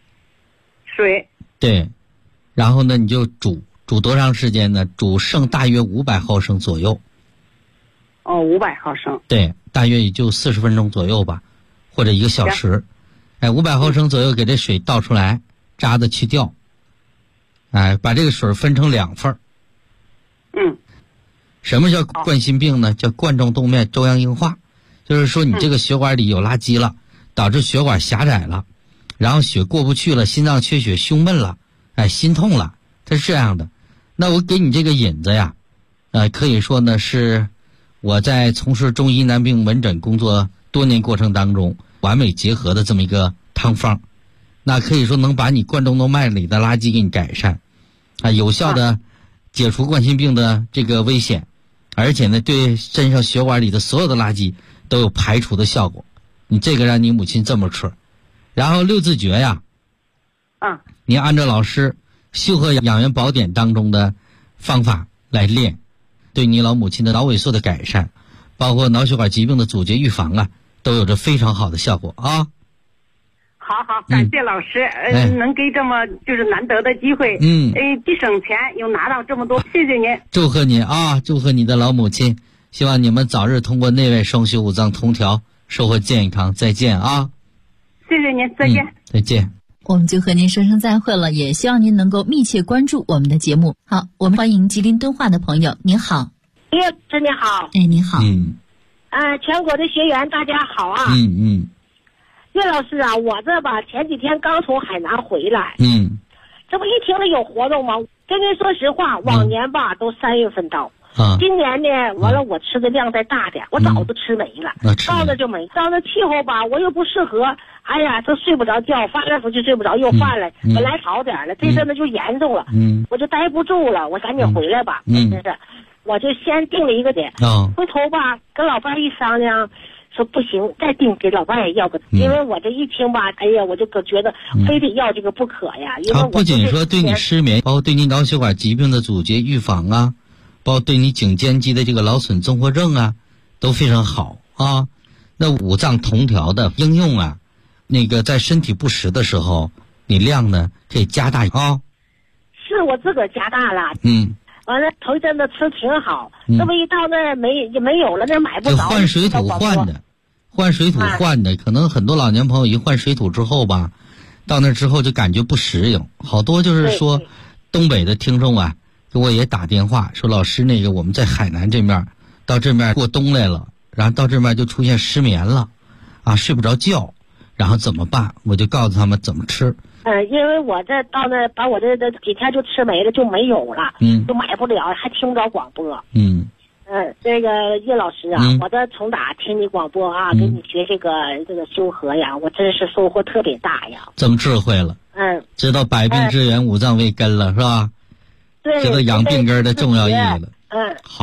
对，然后呢，你就煮多长时间呢？煮剩大约500毫升左右。 500毫升。 对，大约也就40分钟左右吧，或者1个小时。500毫升左右，给这水倒出来，渣子去掉。把这个水分成2份。什么叫冠心病呢？叫冠状动脉粥样硬化。就是说你这个血管里有垃圾了，导致血管狭窄了，然后血过不去了，心脏缺血，胸闷了，心痛了，它是这样的。那我给你这个引子呀，可以说呢是我在从事中医男病门诊工作多年过程当中完美结合的这么一个汤方，那可以说能把你冠状动脉里的垃圾给你改善，有效的解除冠心病的这个危险，而且呢对身上血管里的所有的垃圾都有排除的效果。你这个让你母亲这么吃。然后6字诀呀，你按照老师修和养元宝典当中的方法来练，对你老母亲的脑萎缩的改善，包括脑血管疾病的阻绝预防啊，都有着非常好的效果啊。 好，感谢老师，能给这么就是难得的机会，既省钱又拿到这么多，谢谢您。 祝贺你啊，祝贺你的老母亲，希望你们早日通过内外双修五脏通调，收获健康。再见啊！ 谢谢您，再见。 再见。 我们就和您说声再会了，也希望您能够密切关注我们的节目。好，我们欢迎吉林敦化的朋友，您好。 叶老师你好。 你好。 全国的学员大家好啊。叶老师啊，我这吧前几天刚从海南回来，这不一听了有活动吗？跟您说实话，往年吧都3月份到，今年呢完了我吃的量再大点，我早都吃没了，到那就没，到那气候吧我又不适合，哎呀都睡不着觉，翻来覆去睡不着，又犯了，本来好点了，这阵子就严重了，我就待不住了，我赶紧回来吧，真是，我就先定了一个点，回头吧跟老伴一商量。说不行，再定给老伴也要个，因为我这一听吧，哎呀，我就觉得非得要这个不可呀。因为不仅说对你失眠，包括对你脑血管疾病的阻绝预防啊，包括对你颈肩肌的这个劳损综合症啊，都非常好啊。那五脏同调的应用啊，那个在身体不实的时候，你量呢可以加大啊。 是我自个儿加大了。完了，头一阵子吃挺好，这不一到那没有了，那买不着。 换水土换的，换水土换的，可能很多老年朋友一换水土之后吧，到那之后就感觉不适应。好多就是说，东北的听众啊，给我也打电话说，老师那个我们在海南这面，到这面过冬来了，然后到这面就出现失眠了，睡不着觉，然后怎么办？我就告诉他们怎么吃。 因为我这到那把我这几天就吃没了，就没有了，就买不了，还听不着广播。这个叶老师啊，我这从打听你广播啊，跟你学这个修和呀，我真是收获特别大呀。 这么智慧了，知道百病之源，五脏为根了，是吧？ 对， 知道养病根的重要意义了。好，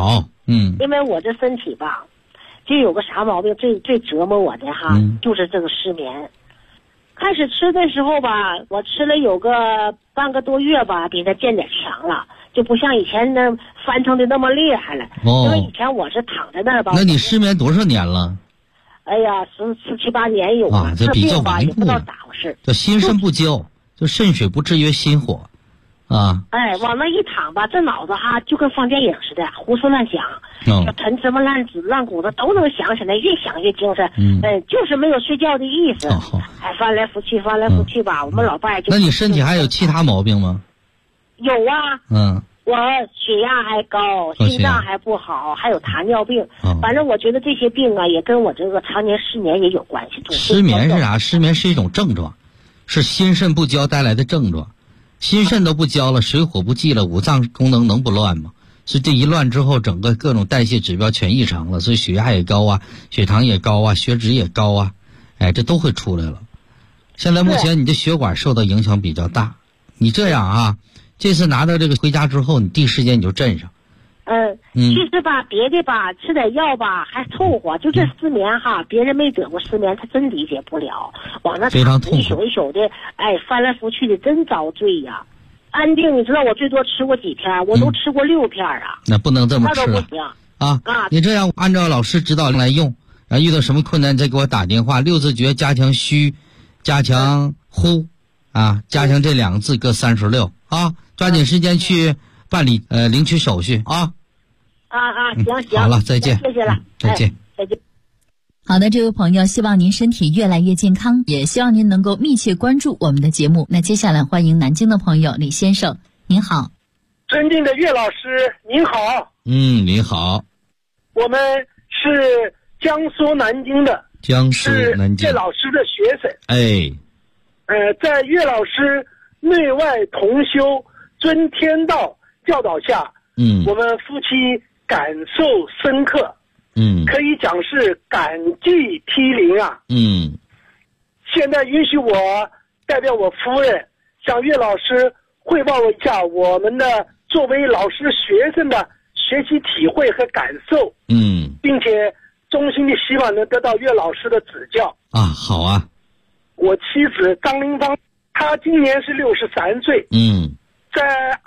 因为我这身体吧，就有个啥毛病，最折磨我的哈，就是这个失眠。开始吃的时候吧，我吃了有个半个多月吧，比它见点强了，就不像以前那翻腾的那么厉害了。因为以前我是躺在那儿吧。 那你失眠多少年了？ 哎呀，14、7、8年有了。 这比较顽固。 也不知道咋回事。 叫心肾不交，就肾水不制约心火。 哎，往那一躺吧，这脑子哈就跟放电影似的，胡思乱想，陈芝麻烂子烂谷子都能想起来，越想越精神。就是没有睡觉的意思。哎，翻来覆去吧。我们老伴就。 那你身体还有其他毛病吗？ 有啊。我血压还高，心脏还不好，还有糖尿病。反正我觉得这些病啊，也跟我这个常年失眠也有关系。 失眠是啥？失眠是一种症状，是心肾不交带来的症状。心肾都不交了，水火不济了，五脏功能能不乱吗？所以这一乱之后，整个各种代谢指标全异常了，所以血压也高啊，血糖也高啊，血脂也高啊，哎，这都会出来了。现在目前你的血管受到影响比较大，你这样啊，这次拿到这个回家之后，你第一时间你就镇上。 其实吧，别的吧，吃点药吧还凑合，就这失眠哈，别人没得过失眠，他真理解不了。往那非常痛苦， 一宿一宿的，哎，翻来覆去的，真遭罪呀。安定，你知道我最多吃过几片？我都吃过6片啊。 那不能这么吃那都不行啊！你这样按照老师指导来用，然后遇到什么困难再给我打电话。6字诀加强虚，加强呼，加强这2个字各36啊！抓紧时间去办理领取手续啊！ 行， 好了，再见， 谢谢了， 再见。 好的，这位朋友，希望您身体越来越健康，也希望您能够密切关注我们的节目。那接下来欢迎南京的朋友李先生，您好。 尊敬的岳老师，您好。 您好。 我们是江苏南京的，是岳老师的学生。在岳老师内外同修、尊天道教导下，我们夫妻感受深刻。可以讲是感激涕零啊。现在允许我代表我夫人向岳老师汇报一下我们的作为老师学生的学习体会和感受。并且衷心的希望能得到岳老师的指教。 好啊。 我妻子张林芳，她今年是63岁。在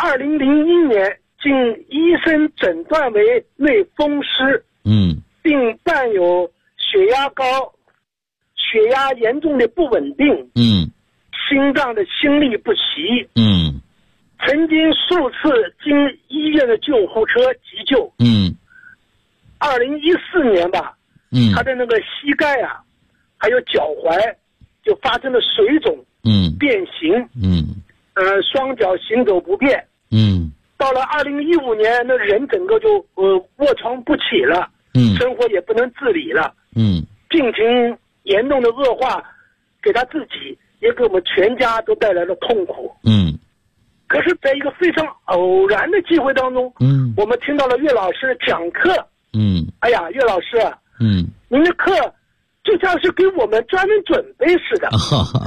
2001年经医生诊断为类风湿。并伴有血压高、血压严重的不稳定，心脏的心律不齐，曾经数次经医院的救护车急救，2014年吧，他的那个膝盖啊，还有脚踝就发生了水肿，变形，双脚行走不便，到了2015年，那人整个就卧床不起了。生活也不能自理了，病情严重的恶化，给他自己也给我们全家都带来了痛苦。可是在一个非常偶然的机会当中，我们听到了岳老师讲课。哎呀，岳老师，您的课就像是给我们专门准备似的，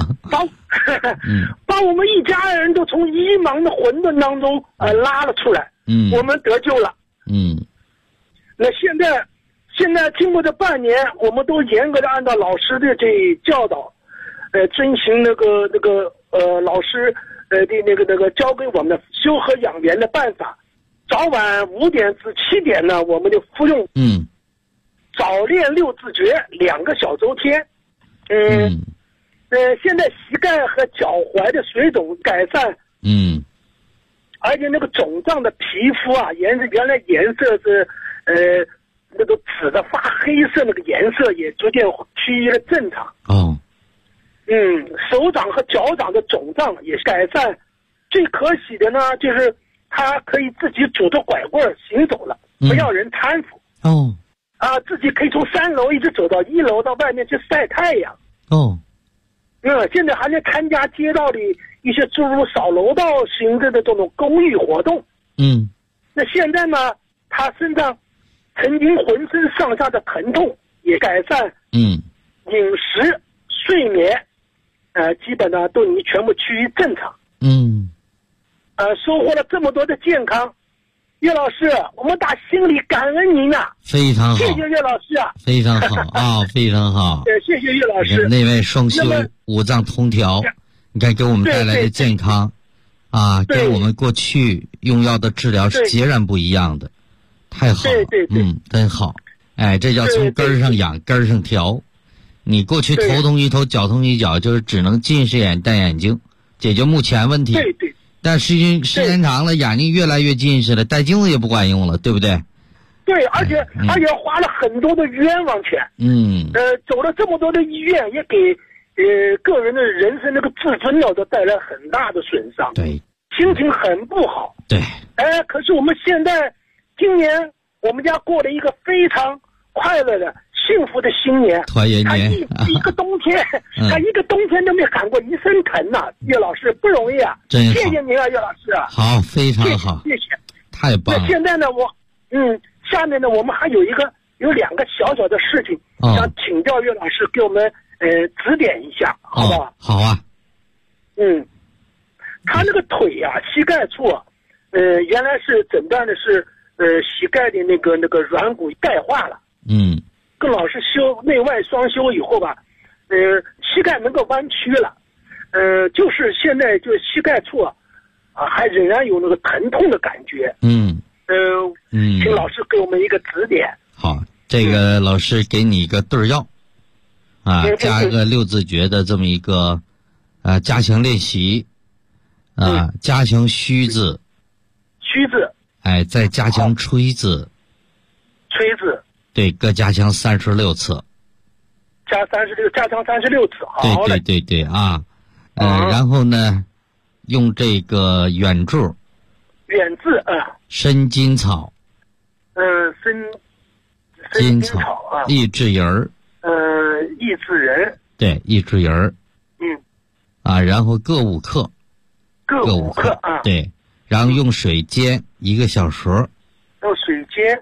把我们一家人都从迷茫的混沌当中拉了出来，我们得救了。那现在经过这半年，我们都严格的按照老师的这教导，遵循那个老师的那个教给我们的修和养元的办法，早晚5点至7点呢，我们就服用早练6字诀2个小周天。现在膝盖和脚踝的水肿改善，而且那个肿胀的皮肤啊，原来颜色是那个紫的发黑色，那个颜色也逐渐趋于了正常。手掌和脚掌的肿胀也改善。最可喜的呢，就是他可以自己拄着拐棍行走了，不要人搀扶。自己可以从3楼一直走到1楼，到外面去晒太阳。现在还能参加街道里一些诸如扫楼道行政的这种公益活动。那现在呢，他身上曾经浑身上下的疼痛也改善，饮食、睡眠，基本呢都已经全部趋于正常。收获了这么多的健康，岳老师，我们打心里感恩您下。 非常好， 谢谢岳老师啊， 非常好啊，非常好。 对，谢谢岳老师。 内外双修，五脏通调，你看给我们带来的健康啊，跟我们过去用药的治疗是截然不一样的，太好了。 对， 真好。哎，这叫从根儿上养，根儿上调。你过去头痛一头，脚痛一脚，就是只能近视眼戴眼镜，解决目前问题。 对。 但时间长了，眼睛越来越近视了，戴镜子也不管用了，对不对？ 对，而且花了很多的冤枉钱。走了这么多的医院，也给个人的人生那个自尊都带来很大的损伤。 对， 心情很不好。 对。 可是我们现在今年我们家过了一个非常快乐的幸福的新年， 团圆年。 他一个冬天，他一个冬天都没喊过一声疼呐。岳老师不容易啊， 真好。 谢谢您啊，岳老师。 好，非常好， 谢谢， 太棒了。 那现在呢，下面呢，我们还有两个小小的事情，想请教岳老师给我们指点一下，好不好？ 好啊。 他那个腿啊，膝盖处，原来是诊断的是膝盖的那个软骨钙化了。跟老师修内外双修以后吧，膝盖能够弯曲了，就是现在就膝盖处还仍然有那个疼痛的感觉。请老师给我们一个指点。 好，这个老师给你一个对药啊，加一个六字诀的这么一个加强练习啊，加强虚字，哎，再加强吹字，对，各加强36次， 加强36次，好嘞。 对啊，然后呢，用这个远志，生筋草， 生筋草啊， 益智仁儿， 益智仁， 对，益智仁儿，然后各5克，各5克啊， 对，然后用水煎1个小时， 用水煎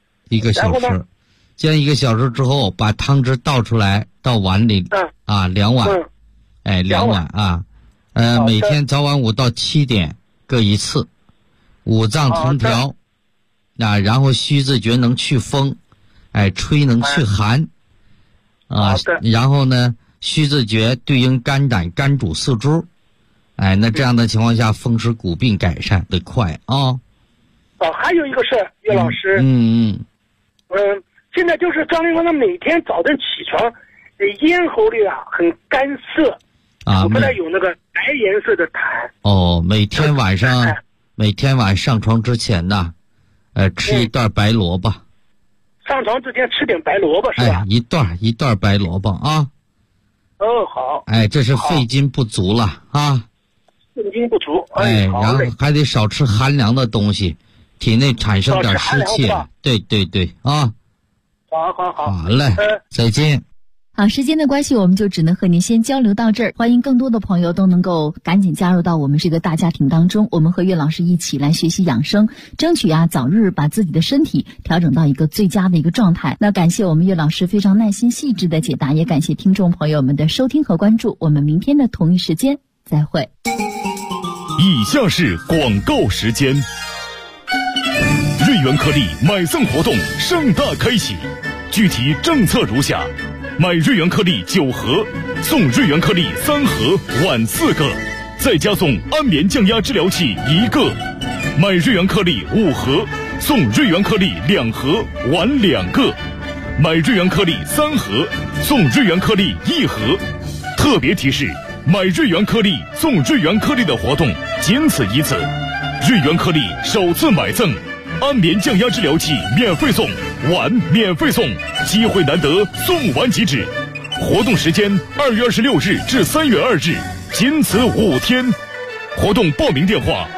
1个小时，煎1个小时之后，把汤汁倒出来，到碗里，2碗，2碗啊，每天早晚5到7点各1次，五脏通调，然后虚字诀能祛风，吹能祛寒，然后呢，虚字诀对应肝胆，肝主四肢，那这样的情况下，风湿骨病改善得快啊。 还有一个事，岳老师，现在就是张林说他每天早晨起床，咽喉里很干涩，我不太有那个白颜色的痰。 每天晚上床之前呢，吃一段白萝卜。 上床之前吃点白萝卜是吧？ 一段白萝卜啊。 好。 这是肺经不足了啊。 肾经不足。 然后还得少吃寒凉的东西，体内产生点湿气。对啊。好嘞，再见。 好，时间的关系，我们就只能和您先交流到这儿。欢迎更多的朋友都能够赶紧加入到我们这个大家庭当中，我们和岳老师一起来学习养生，争取早日把自己的身体调整到一个最佳的一个状态。那感谢我们岳老师非常耐心细致的解答，也感谢听众朋友们的收听和关注。我们明天的同一时间再会。 以下是广告时间。瑞元颗粒买赠活动盛大开启，具体政策如下：买瑞元颗粒9盒，送瑞元颗粒3盒，晚4个，再加送安眠降压治疗器1个；买瑞元颗粒5盒，送瑞元颗粒2盒，晚2个；买瑞元颗粒3盒，送瑞元颗粒1盒。特别提示：买瑞元颗粒送瑞元颗粒的活动仅此一次，瑞元颗粒首次买赠。安眠降压治疗器免费送，碗免费送，机会难得，送完即止。活动时间2月26日至3月2日，仅此5天。活动报名电话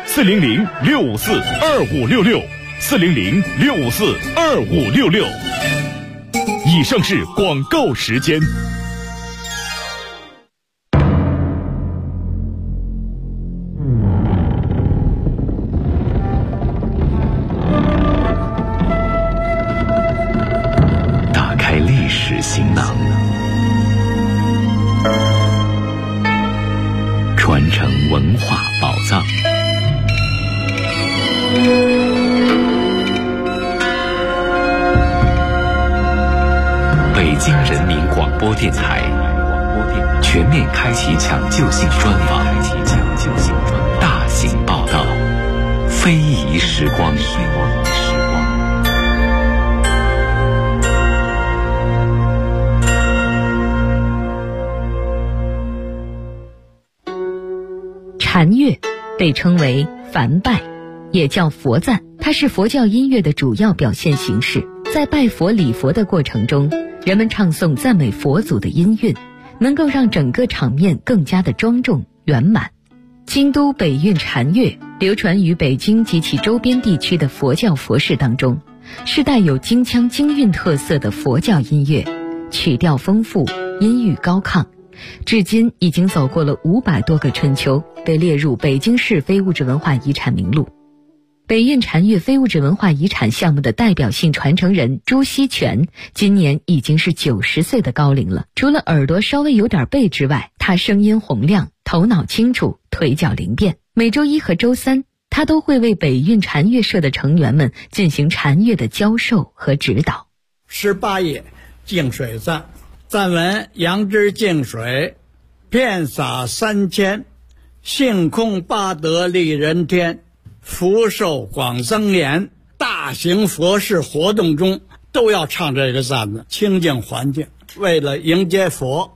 400-654-2566，400-654-2566。以上是广告时间。 行囊，传承文化宝藏。 北京人民广播电台全面开启抢救性专访，大型报道，非遗时光。 禅乐被称为梵拜，也叫佛赞，它是佛教音乐的主要表现形式。在拜佛礼佛的过程中，人们唱诵赞美佛祖的音韵，能够让整个场面更加的庄重圆满。京都北韵禅乐流传于北京及其周边地区的佛教佛事当中，是带有京腔京韵特色的佛教音乐，曲调丰富，音域高亢，至今已经走过了500多个春秋，被列入北京市非物质文化遗产名录。北韵禅乐非物质文化遗产项目的代表性传承人朱锡全今年已经是90岁的高龄了。除了耳朵稍微有点背之外，他声音洪亮，头脑清楚，腿脚灵便。每周一和周三，他都会为北韵禅乐社的成员们进行禅乐的教授和指导。 18页净水赞，赞文：杨枝净水，遍洒3000，性空八德利人天，福寿广增延。大型佛事活动中都要唱这个赞子，清净环境，为了迎接佛。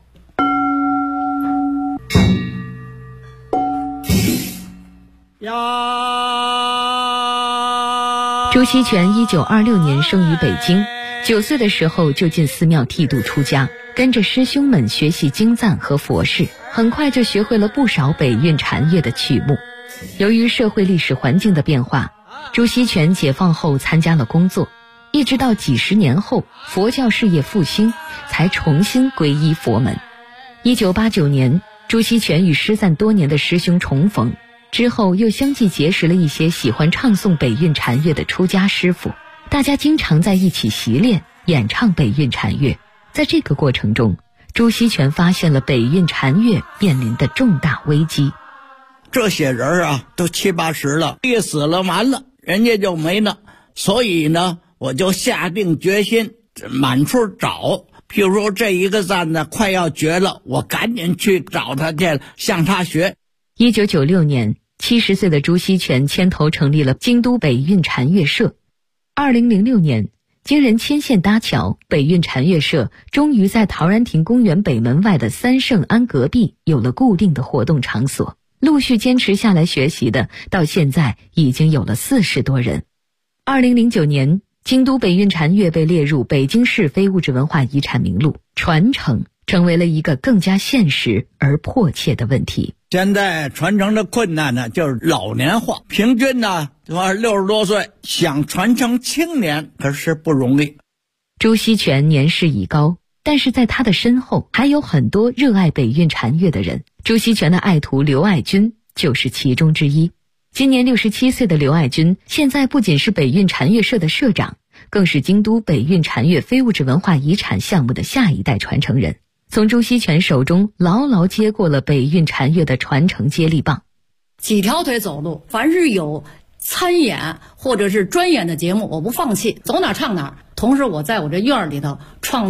朱锡全1926年生于北京，9岁的时候就进寺庙剃度出家，跟着师兄们学习经赞和佛事，很快就学会了不少北韵禅乐的曲目。由于社会历史环境的变化，朱锡全解放后参加了工作，一直到几十年后佛教事业复兴，才重新皈依佛门。1989年，朱锡全与失散多年的师兄重逢，之后又相继结识了一些喜欢唱诵北韵禅乐的出家师傅，大家经常在一起习练演唱北韵禅乐。在这个过程中，朱锡全发现了北韵禅乐面临的重大危机。 这些人啊，都70、80了，一死了完了，人家就没了。所以呢，我就下定决心满处找。譬如说这一个赞呢快要绝了，我赶紧去找他去，向他学。 1996年，70岁的朱锡全牵头成立了京都北韵禅乐社。2006年，经人牵线搭桥，北韵禅乐社终于在陶然亭公园北门外的三圣庵隔壁有了固定的活动场所。陆续坚持下来学习的，到现在已经有了40多人。2009年，京都北韵禅乐被列入北京市非物质文化遗产名录，传承成为了一个更加现实而迫切的问题。 现在传承的困难呢，就是老年化，平均呢60多岁，想传承青年可是不容易。 朱锡全年事已高，但是在他的身后还有很多热爱北韵禅乐的人。朱锡全的爱徒刘爱军就是其中之一。今年67岁的刘爱军，现在不仅是北韵禅乐社的社长，更是京都北韵禅乐非物质文化遗产项目的下一代传承人，从朱锡全手中牢牢接过了北韵禅乐的传承接力棒。 几条腿走路，凡是有参演或者是专演的节目，我不放弃，走哪唱哪。同时我在我这院里头创